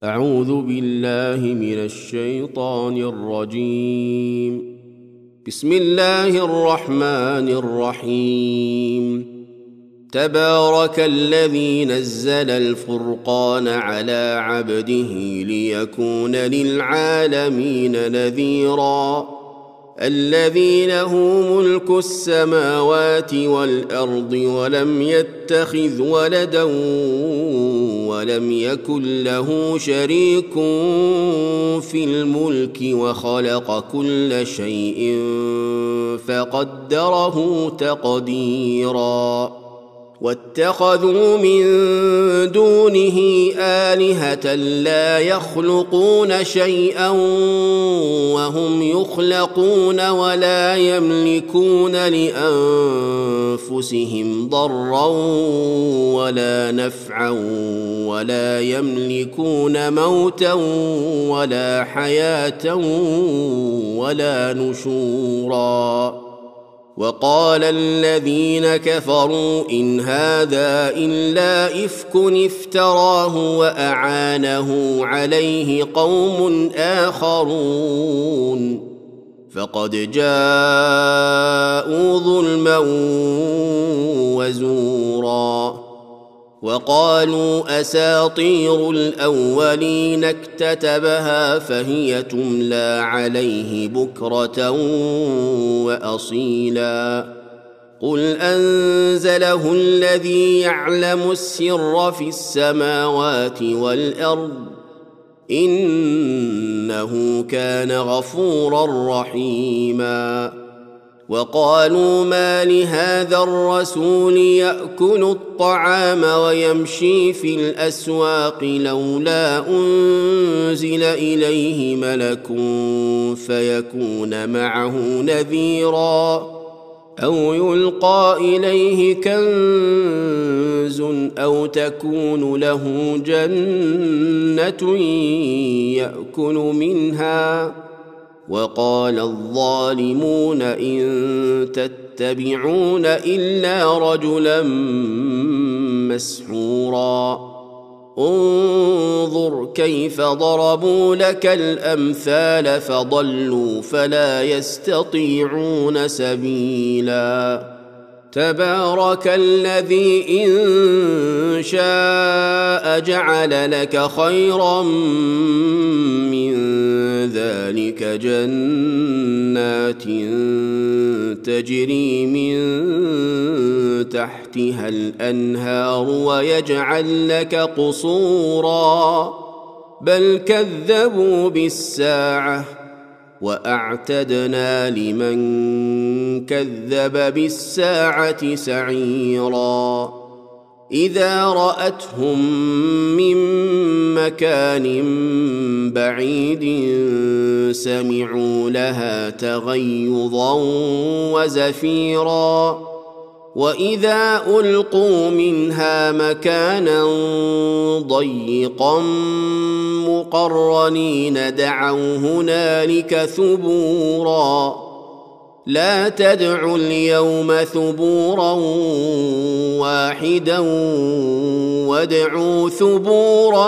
أعوذ بالله من الشيطان الرجيم. بسم الله الرحمن الرحيم. تبارك الذي نزل الفرقان على عبده ليكون للعالمين نذيرا. الذي له ملك السماوات والأرض ولم يتخذ ولدا ولم يكن له شريك في الملك وخلق كل شيء فقدره تقديرا. واتخذوا من دونه آلهة لا يخلقون شيئا وهم يخلقون ولا يملكون لأنفسهم ضرا ولا نفعا ولا يملكون موتا ولا حياة ولا نشورا. وقال الذين كفروا إن هذا إلا إفك افتراه وأعانه عليه قوم آخرون فقد جاءوا ظلما وزورا. وقالوا أساطير الأولين اكتتبها فهي تملى عليه بكرة وأصيلا. قل أنزله الذي يعلم السر في السماوات والأرض إنه كان غفورا رحيما. وقالوا ما لهذا الرسول يأكل الطعام ويمشي في الأسواق لولا أنزل إليه ملك فيكون معه نذيرا أو يلقى إليه كنز أو تكون له جنة يأكل منها. وقال الظالمون إن تتبعون إلا رجلا مسحورا. انظر كيف ضربوا لك الأمثال فضلوا فلا يستطيعون سبيلا. تبارك الذي إن شاء جعل لك خيرا من ذلك جنات تجري من تحتها الأنهار ويجعل لك قصورا بل كذبوا بالساعة وأعتدنا لمن كذب بالساعة سعيرا. إذا رأتهم من مكان بعيد سمعوا لها تغيظا وزفيرا. وإذا ألقوا منها مكانا ضيقا مقرنين دعوا هنالك ثبورا. لا تدعوا اليوم ثبورا واحدا وادعوا ثبورا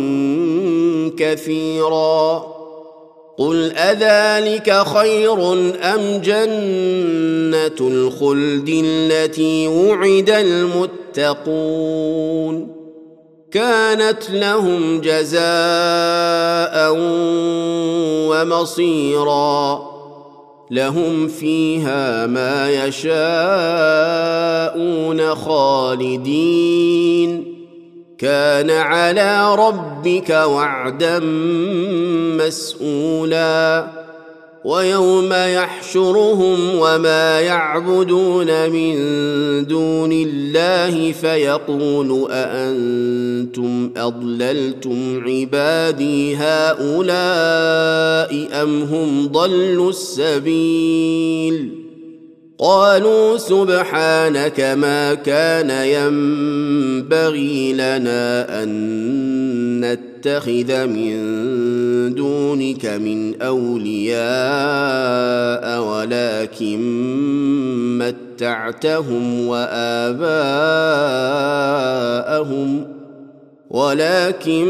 كثيرا. قل أذلك خير أم جنة الخلد التي وعد المتقون كانت لهم جزاء ومصيرا. لهم فيها ما يشاءون خالدين كان على ربك وعدا مسئولا. ويوم يحشرهم وما يعبدون من دون الله فيقول أأنتم أضللتم عبادي هؤلاء أم هم ضلوا السبيل. قالوا سبحانك ما كان ينبغي لنا أن نتخذ من دونك من أولياء ولكن متعتهم وآباءهم ولكن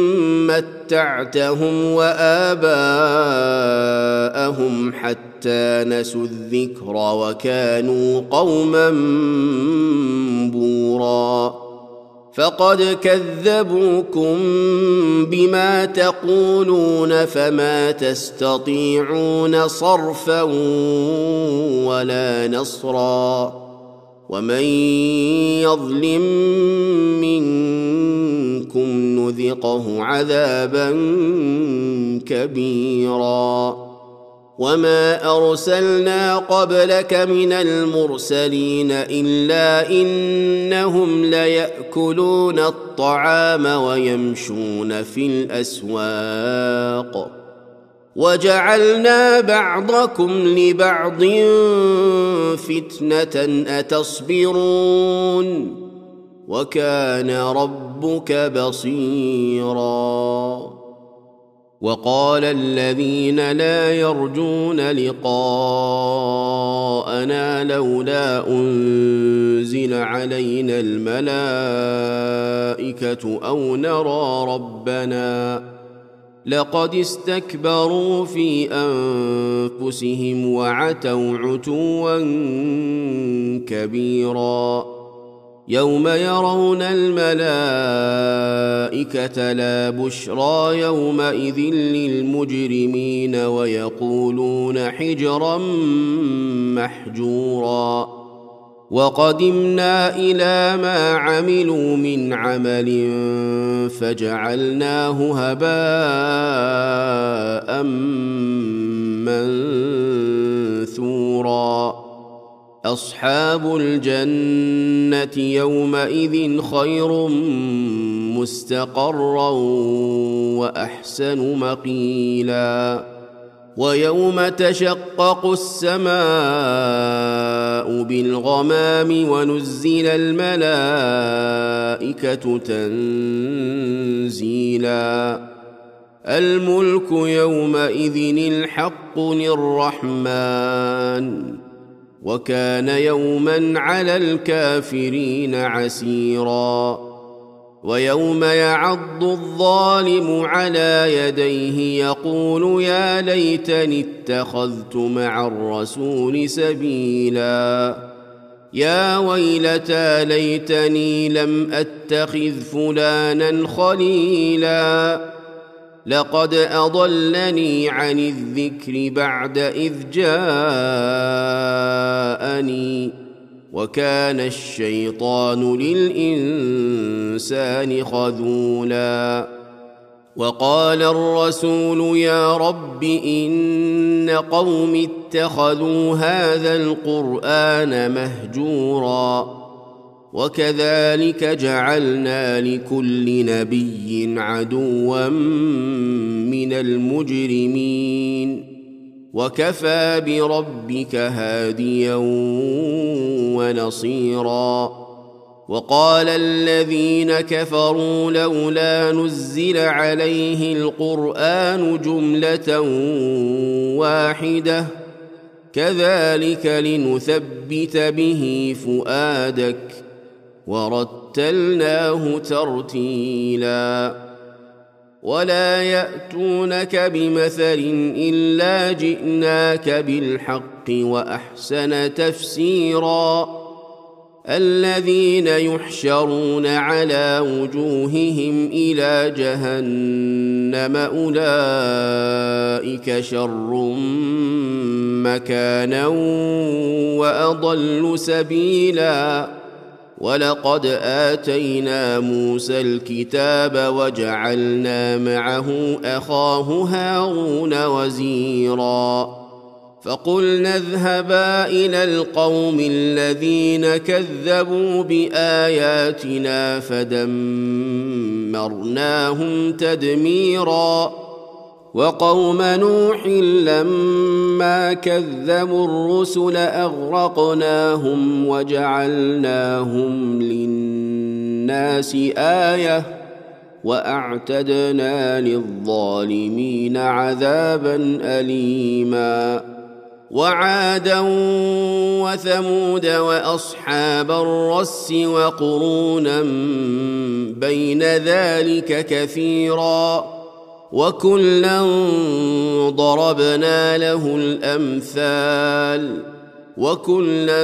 متعتهم وآباءهم حتى نسوا الذكر وكانوا قوما بورا فقد كذبوكم بما تقولون فما تستطيعون صرفا ولا نصرا ومن يظلم منكم نذقه عذابا كبيرا وما أرسلنا قبلك من المرسلين إلا إنهم ليأكلون الطعام ويمشون في الأسواق وجعلنا بعضكم لبعض فتنة أتصبرون وكان ربك بصيرا وقال الذين لا يرجون لقاءنا لولا أنزل علينا الملائكة أو نرى ربنا لقد استكبروا في أنفسهم وعتوا عتوا كبيرا يوم يرون الملائكة لا بشرى يومئذ للمجرمين ويقولون حجرا محجورا وقدمنا إلى ما عملوا من عمل فجعلناه هباء منثورا أصحاب الجنة يومئذ خير مستقرا وأحسن مقيلا ويوم تشقق السماء بالغمام ونزل الملائكة تنزيلا الملك يومئذ الحق للرحمن وكان يوما على الكافرين عسيرا ويوم يعض الظالم على يديه يقول يا ليتني اتخذت مع الرسول سبيلا يا ويلتى ليتني لم أتخذ فلانا خليلا لقد أضلني عن الذكر بعد إذ جاءني وكان الشيطان للإنسان خذولا وقال الرسول يا رب إن قوم اتخذوا هذا القرآن مهجورا وكذلك جعلنا لكل نبي عدوا من المجرمين وكفى بربك هاديا ونصيرا وقال الذين كفروا لولا نزل عليه القرآن جملة واحدة كذلك لنثبت به فؤادك ورتلناه ترتيلا ولا يأتونك بمثل إلا جئناك بالحق وأحسن تفسيرا الذين يحشرون على وجوههم إلى جهنم أولئك شر مكانا وأضل سبيلا ولقد آتينا موسى الكتاب وجعلنا معه أخاه هارون وزيرا فقلنا اذهبا إلى القوم الذين كذبوا بآياتنا فدمرناهم تدميرا وقوم نوح لما كذبوا الرسل أغرقناهم وجعلناهم للناس آية وأعتدنا للظالمين عذابا أليما وعادا وثمود وأصحاب الرس وقرونا بين ذلك كثيرا وكلا ضربنا له الأمثال وكلا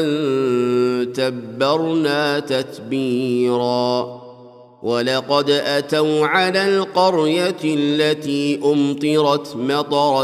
تبرنا تتبيرا ولقد أتوا على القرية التي أمطرت مطر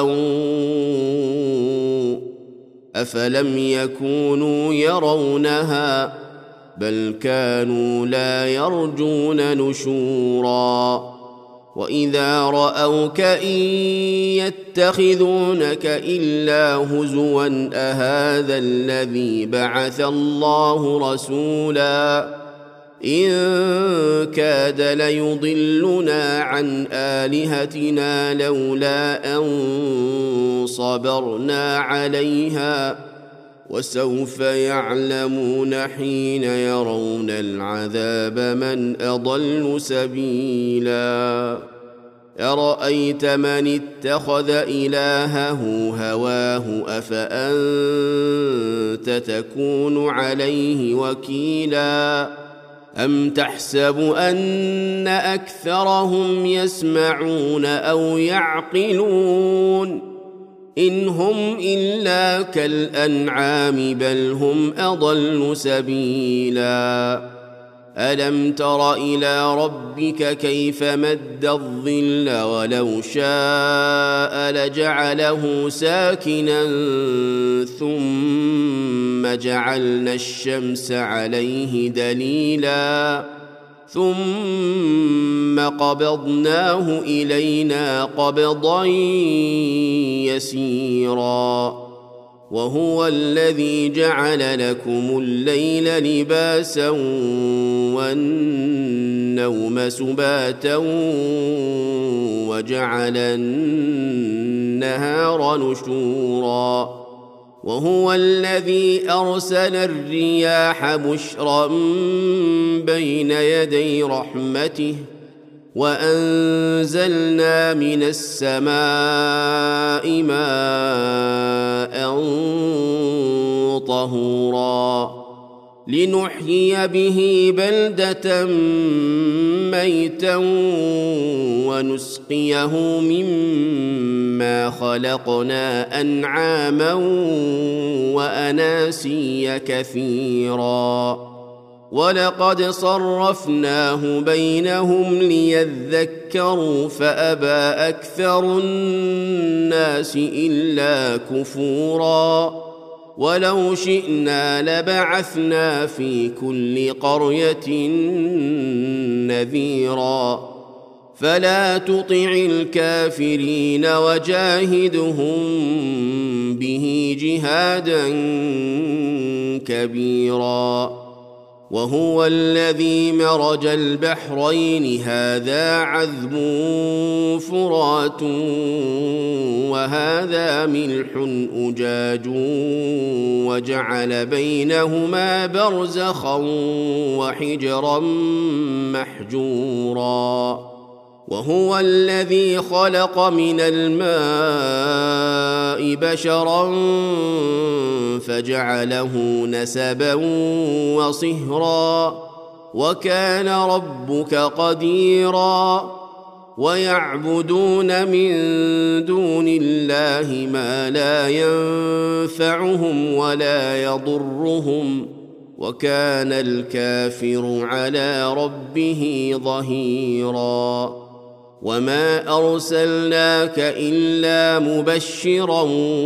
السوء أفلم يكونوا يرونها بل كانوا لا يرجون نشورا وإذا رأوك إن يتخذونك إلا هزوا أهذا الذي بعث الله رسولا إن كاد ليضلنا عن آلهتنا لولا أن صبرنا عليها وسوف يعلمون حين يرون العذاب من أضل سبيلا أرأيت من اتخذ إلهه هواه أفأنت تكون عليه وكيلا أم تحسب أن أكثرهم يسمعون أو يعقلون إن هم إلا كالأنعام بل هم أضل سبيلا ألم تر إلى ربك كيف مد الظل ولو شاء لجعله ساكنا ثم جعلنا الشمس عليه دليلا ثم قبضناه إلينا قبضا يسيرا وهو الذي جعل لكم الليل لباسا والنوم سباتا وجعل النهار نشورا وهو الذي أرسل الرياح بشرا بين يدي رحمته وأنزلنا من السماء ماء طهورا لنحيي به بلدة ميتا ونسقيه مما خلقنا أنعاما وأناسيا كثيرا ولقد صرفناه بينهم ليذكروا فأبى أكثر الناس إلا كفورا ولو شئنا لبعثنا في كل قرية نذيرا فلا تطع الكافرين وجاهدهم به جهادا كبيرا وهو الذي مرج البحرين هذا عذب فرات وهذا ملح أجاج وجعل بينهما برزخا وحجرا محجورا وهو الذي خلق من الماء بشرا فجعله نسبا وصهرا وكان ربك قديرا ويعبدون من دون الله ما لا ينفعهم ولا يضرهم وكان الكافر على ربه ظهيرا وما أرسلناك إلا مبشرا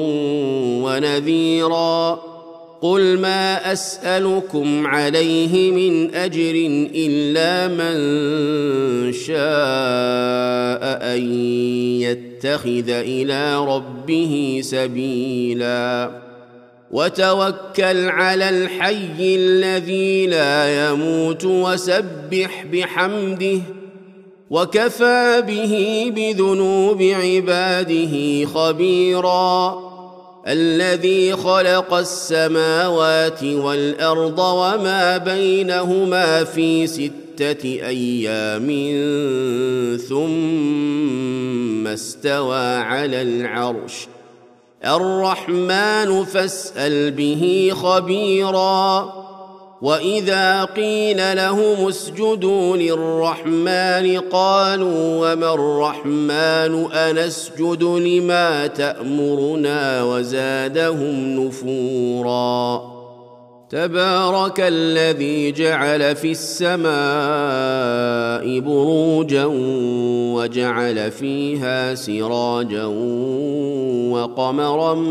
ونذيرا قل ما أسألكم عليه من أجر إلا من شاء أن يتخذ إلى ربه سبيلا وتوكل على الحي الذي لا يموت وسبح بحمده وكفى به بذنوب عباده خبيرا الذي خلق السماوات والأرض وما بينهما في 6 أيام ثم استوى على العرش الرحمن فاسأل به خبيرا وإذا قيل لهم اسجدوا للرحمن قالوا وما الرحمن أنسجد لما تأمرنا وزادهم نفورا تبارك الذي جعل في السماء بروجا وجعل فيها سراجا وقمرا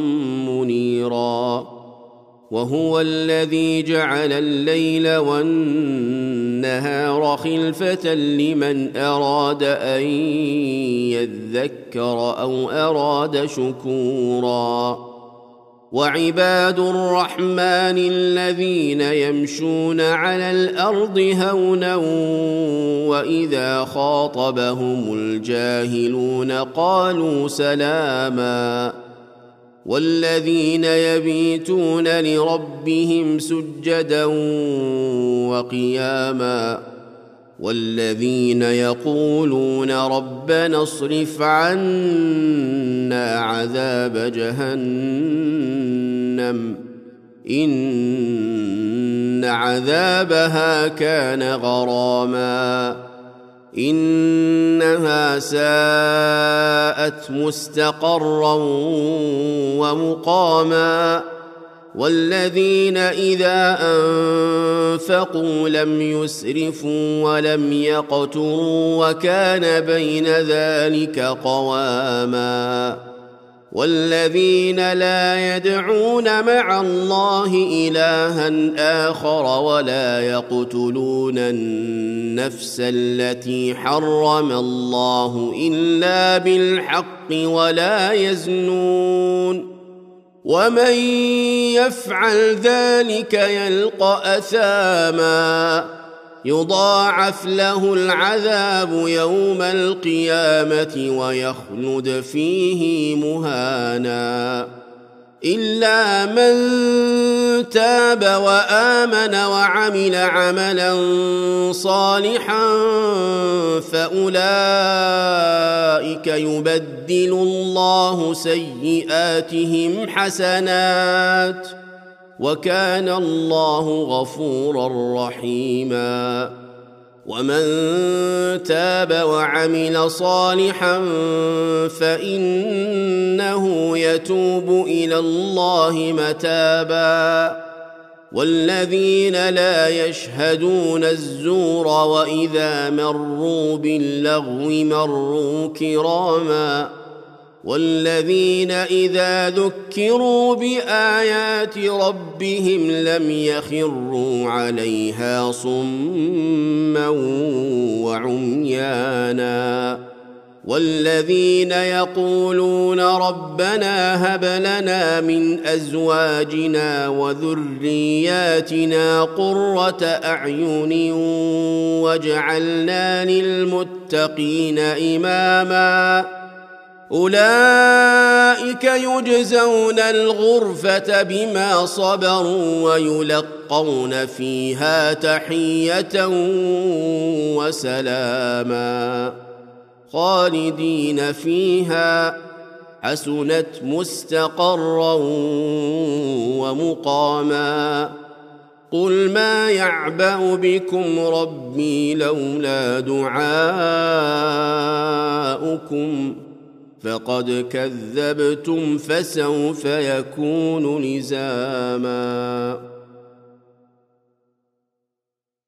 منيرا وهو الذي جعل الليل والنهار خلفة لمن أراد أن يذكر أو أراد شكورا وعباد الرحمن الذين يمشون على الأرض هونا وإذا خاطبهم الجاهلون قالوا سلاما والذين يبيتون لربهم سجدا وقياما والذين يقولون ربنا اصرف عنا عذاب جهنم إن عذابها كان غراما إنها ساءت مستقرا ومقاما والذين إذا أنفقوا لم يسرفوا ولم يقتروا وكان بين ذلك قواما والذين لا يدعون مع الله إلها آخر ولا يقتلون النفس التي حرم الله إلا بالحق ولا يزنون ومن يفعل ذلك يلقى أثاما يضاعف له العذاب يوم القيامة ويخلد فيه مهانا إلا من تاب وآمن وعمل عملا صالحا فأولئك يبدل الله سيئاتهم حسنات وكان الله غفورا رحيما ومن تاب وعمل صالحا فإنه يتوب إلى الله متابا والذين لا يشهدون الزور وإذا مروا باللغو مروا كراما والذين إذا ذكروا بآيات ربهم لم يخروا عليها صما وعميانا والذين يقولون ربنا هب لنا من أزواجنا وذرياتنا قرة أعين واجعلنا للمتقين إماما أولئك يجزون الغرفة بما صبروا ويلقون فيها تحية وسلاما خالدين فيها حسنت مستقرا ومقاما قل ما يعبأ بكم ربي لولا دعاؤكم فقد كذبتم فسوف يكون لزاما